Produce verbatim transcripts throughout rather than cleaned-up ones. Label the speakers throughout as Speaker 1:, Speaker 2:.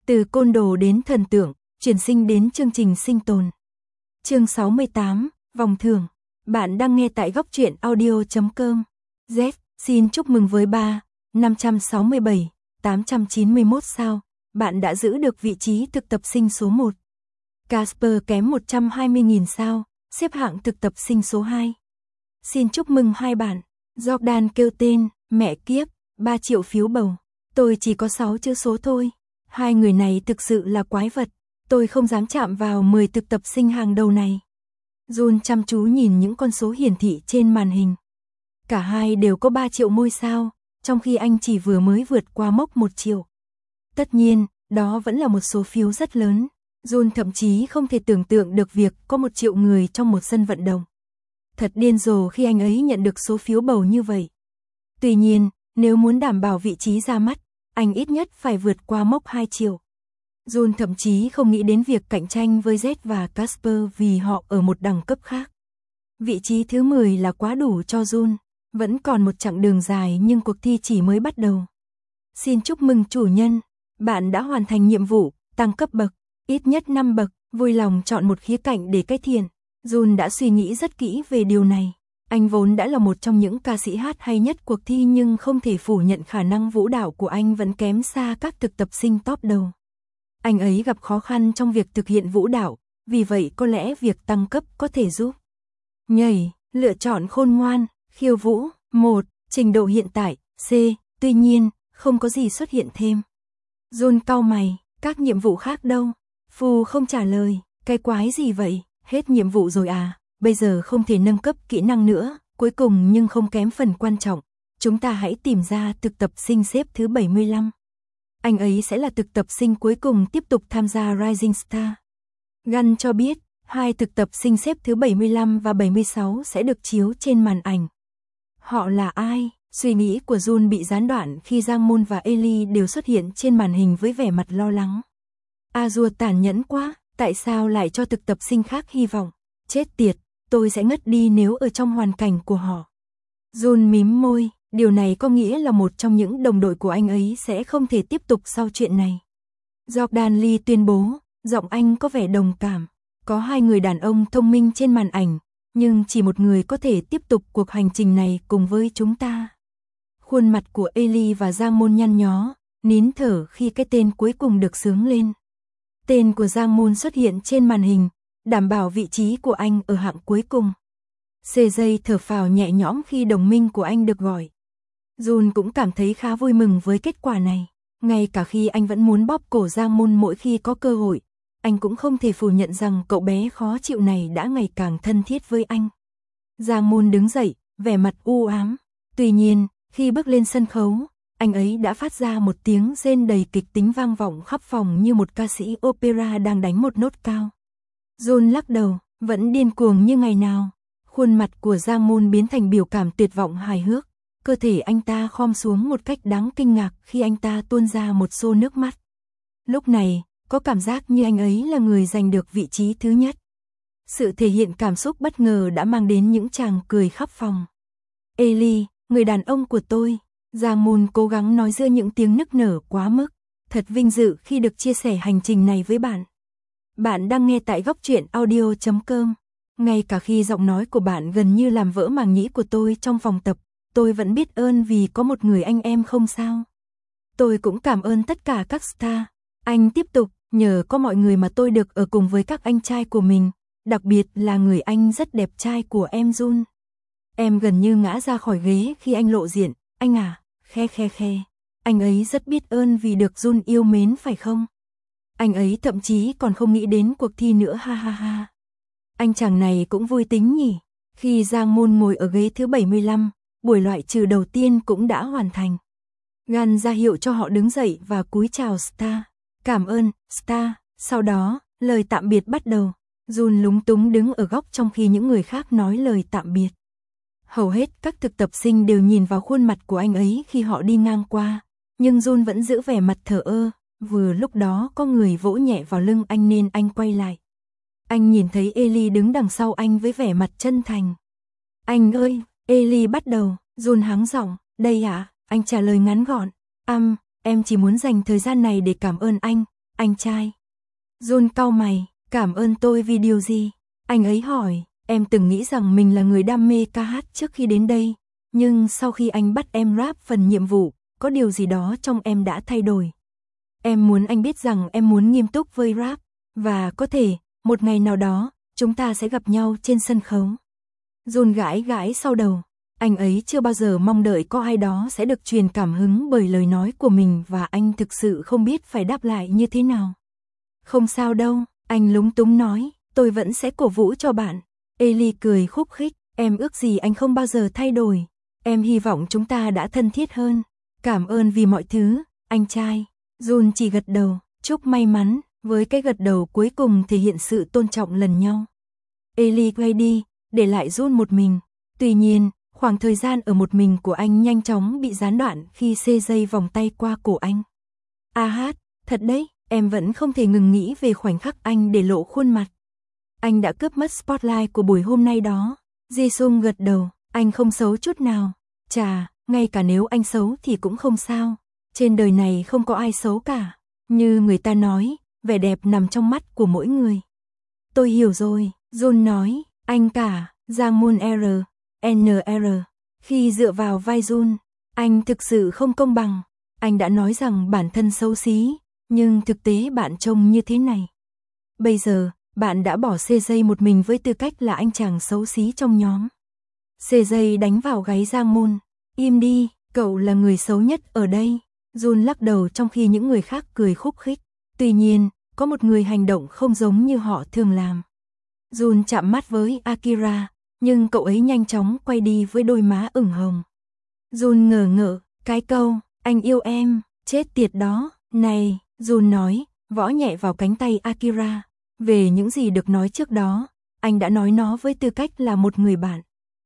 Speaker 1: Từ côn đồ đến thần tượng, chuyển sinh đến chương trình sinh tồn. Chương sáu mươi tám, vòng thưởng. Bạn đang nghe tại góc truyện audio chấm com. Z, xin chúc mừng với ba, năm trăm sáu mươi bảy, tám trăm chín mươi mốt sao. Bạn đã giữ được vị trí thực tập sinh số một. Casper kém một trăm hai mươi nghìn sao, xếp hạng thực tập sinh số hai. Xin chúc mừng hai bạn. Jordan kêu tên, mẹ kiếp, ba triệu phiếu bầu. Tôi chỉ có sáu chữ số thôi. Hai người này thực sự là quái vật. Tôi không dám chạm vào mười thực tập sinh hàng đầu này. Jun chăm chú nhìn những con số hiển thị trên màn hình. Cả hai đều có ba triệu ngôi sao, trong khi anh chỉ vừa mới vượt qua mốc một triệu. Tất nhiên, đó vẫn là một số phiếu rất lớn. Jun thậm chí không thể tưởng tượng được việc có một triệu người trong một sân vận động. Thật điên rồ khi anh ấy nhận được số phiếu bầu như vậy. Tuy nhiên, nếu muốn đảm bảo vị trí ra mắt, anh ít nhất phải vượt qua mốc hai triệu. Jun thậm chí không nghĩ đến việc cạnh tranh với Z và Casper vì họ ở một đẳng cấp khác. Vị trí thứ mười là quá đủ cho Jun. Vẫn còn một chặng đường dài nhưng cuộc thi chỉ mới bắt đầu. Xin chúc mừng chủ nhân. Bạn đã hoàn thành nhiệm vụ, tăng cấp bậc, ít nhất năm bậc, vui lòng chọn một khía cạnh để cải thiện. Jun đã suy nghĩ rất kỹ về điều này. Anh vốn đã là một trong những ca sĩ hát hay nhất cuộc thi nhưng không thể phủ nhận khả năng vũ đạo của anh vẫn kém xa các thực tập sinh top đầu. Anh ấy gặp khó khăn trong việc thực hiện vũ đạo, vì vậy có lẽ việc tăng cấp có thể giúp. Nhảy, lựa chọn khôn ngoan, khiêu vũ, một, trình độ hiện tại, C, tuy nhiên, không có gì xuất hiện thêm. Jun cau mày, các nhiệm vụ khác đâu? Phu không trả lời, cái quái gì vậy, hết nhiệm vụ rồi à, bây giờ không thể nâng cấp kỹ năng nữa, cuối cùng nhưng không kém phần quan trọng, chúng ta hãy tìm ra thực tập sinh xếp thứ bảy mươi lăm. Anh ấy sẽ là thực tập sinh cuối cùng tiếp tục tham gia Rising Star. Gunn cho biết, hai thực tập sinh xếp thứ bảy mươi lăm và bảy mươi sáu sẽ được chiếu trên màn ảnh. Họ là ai? Suy nghĩ của Jun bị gián đoạn khi Giang Moon và Ellie đều xuất hiện trên màn hình với vẻ mặt lo lắng. Azure tàn nhẫn quá, tại sao lại cho thực tập sinh khác hy vọng? Chết tiệt, tôi sẽ ngất đi nếu ở trong hoàn cảnh của họ. Jun mím môi, điều này có nghĩa là một trong những đồng đội của anh ấy sẽ không thể tiếp tục sau chuyện này. Jordan Lee tuyên bố, giọng anh có vẻ đồng cảm. Có hai người đàn ông thông minh trên màn ảnh, nhưng chỉ một người có thể tiếp tục cuộc hành trình này cùng với chúng ta. Khuôn mặt của Ellie và Giang Moon nhăn nhó, nín thở khi cái tên cuối cùng được xướng lên. Tên của Giang Moon xuất hiện trên màn hình, đảm bảo vị trí của anh ở hạng cuối cùng. xê gi thở phào nhẹ nhõm khi đồng minh của anh được gọi. Jun cũng cảm thấy khá vui mừng với kết quả này. Ngay cả khi anh vẫn muốn bóp cổ Giang Moon mỗi khi có cơ hội, anh cũng không thể phủ nhận rằng cậu bé khó chịu này đã ngày càng thân thiết với anh. Giang Moon đứng dậy, vẻ mặt u ám. Tuy nhiên, khi bước lên sân khấu, anh ấy đã phát ra một tiếng rên đầy kịch tính vang vọng khắp phòng như một ca sĩ opera đang đánh một nốt cao. Jun lắc đầu, vẫn điên cuồng như ngày nào. Khuôn mặt của Giang Moon biến thành biểu cảm tuyệt vọng hài hước. Cơ thể anh ta khom xuống một cách đáng kinh ngạc khi anh ta tuôn ra một xô nước mắt. Lúc này, có cảm giác như anh ấy là người giành được vị trí thứ nhất. Sự thể hiện cảm xúc bất ngờ đã mang đến những tràng cười khắp phòng. Ellie, người đàn ông của tôi. Giang Moon cố gắng nói giữa những tiếng nức nở quá mức. Thật vinh dự khi được chia sẻ hành trình này với bạn. Bạn đang nghe tại góc truyện audio chấm com. Ngay cả khi giọng nói của bạn gần như làm vỡ màng nhĩ của tôi trong phòng tập, tôi vẫn biết ơn vì có một người anh em không sao. Tôi cũng cảm ơn tất cả các star. Anh tiếp tục, nhờ có mọi người mà tôi được ở cùng với các anh trai của mình, đặc biệt là người anh rất đẹp trai của em Jun. Em gần như ngã ra khỏi ghế khi anh lộ diện, anh à, khe khe khe. Anh ấy rất biết ơn vì được Jun yêu mến phải không? Anh ấy thậm chí còn không nghĩ đến cuộc thi nữa ha ha ha. Anh chàng này cũng vui tính nhỉ. Khi Giang Moon ngồi ở ghế thứ bảy mươi lăm, buổi loại trừ đầu tiên cũng đã hoàn thành. Gunn ra hiệu cho họ đứng dậy và cúi chào Star. Cảm ơn, Star. Sau đó, lời tạm biệt bắt đầu. Jun lúng túng đứng ở góc trong khi những người khác nói lời tạm biệt. Hầu hết các thực tập sinh đều nhìn vào khuôn mặt của anh ấy khi họ đi ngang qua, nhưng Jun vẫn giữ vẻ mặt thờ ơ. Vừa lúc đó có người vỗ nhẹ vào lưng anh nên anh quay lại. Anh nhìn thấy Ellie đứng đằng sau anh với vẻ mặt chân thành. Anh ơi, Ellie bắt đầu. Jun hắng giọng, đây ạ, à? Anh trả lời ngắn gọn. Âm, em chỉ muốn dành thời gian này để cảm ơn anh. anh trai. Jun cau mày, cảm ơn tôi vì điều gì? Anh ấy hỏi, em từng nghĩ rằng mình là người đam mê ca hát trước khi đến đây, nhưng sau khi anh bắt em rap phần nhiệm vụ, có điều gì đó trong em đã thay đổi. Em muốn anh biết rằng em muốn nghiêm túc với rap, và có thể, một ngày nào đó, chúng ta sẽ gặp nhau trên sân khấu. Jun gãi gãi sau đầu, anh ấy chưa bao giờ mong đợi có ai đó sẽ được truyền cảm hứng bởi lời nói của mình và anh thực sự không biết phải đáp lại như thế nào. Không sao đâu, anh lúng túng nói, tôi vẫn sẽ cổ vũ cho bạn. Ellie cười khúc khích, em ước gì anh không bao giờ thay đổi. Em hy vọng chúng ta đã thân thiết hơn. Cảm ơn vì mọi thứ, anh trai. Jun chỉ gật đầu, chúc may mắn, với cái gật đầu cuối cùng thể hiện sự tôn trọng lần nhau. Ellie quay đi, để lại Jun một mình. Tuy nhiên, khoảng thời gian ở một mình của anh nhanh chóng bị gián đoạn khi xê dây vòng tay qua cổ anh. A hát, thật đấy, em vẫn không thể ngừng nghĩ về khoảnh khắc anh để lộ khuôn mặt. Anh đã cướp mất spotlight của buổi hôm nay đó. Jisung gật đầu, anh không xấu chút nào. Chà, ngay cả nếu anh xấu thì cũng không sao. Trên đời này không có ai xấu cả. Như người ta nói, vẻ đẹp nằm trong mắt của mỗi người. Tôi hiểu rồi, Jun nói, anh cả, Jang Moon R, N R. Khi dựa vào vai Jun, anh thực sự không công bằng. Anh đã nói rằng bản thân xấu xí, nhưng thực tế bạn trông như thế này. Bây giờ, bạn đã bỏ xê dây một mình với tư cách là anh chàng xấu xí trong nhóm. xê dây đánh vào gáy Jang Moon. Im đi, cậu là người xấu nhất ở đây. Jun lắc đầu trong khi những người khác cười khúc khích. Tuy nhiên, có một người hành động không giống như họ thường làm. Jun chạm mắt với Akira, nhưng cậu ấy nhanh chóng quay đi với đôi má ửng hồng. Jun ngờ ngợ, cái câu, anh yêu em, chết tiệt đó, này, Jun nói, võ nhẹ vào cánh tay Akira. Về những gì được nói trước đó, anh đã nói nó với tư cách là một người bạn.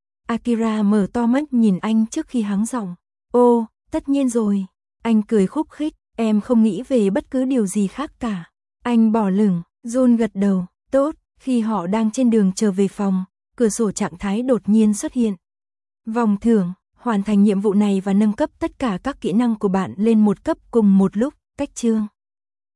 Speaker 1: Akira mở to mắt nhìn anh trước khi hắng giọng. Ô, tất nhiên rồi. Anh cười khúc khích, em không nghĩ về bất cứ điều gì khác cả. Anh bỏ lửng, Jun gật đầu, tốt. Khi họ đang trên đường trở về phòng, cửa sổ trạng thái đột nhiên xuất hiện. Vòng thưởng, hoàn thành nhiệm vụ này và nâng cấp tất cả các kỹ năng của bạn lên một cấp cùng một lúc, cách chương.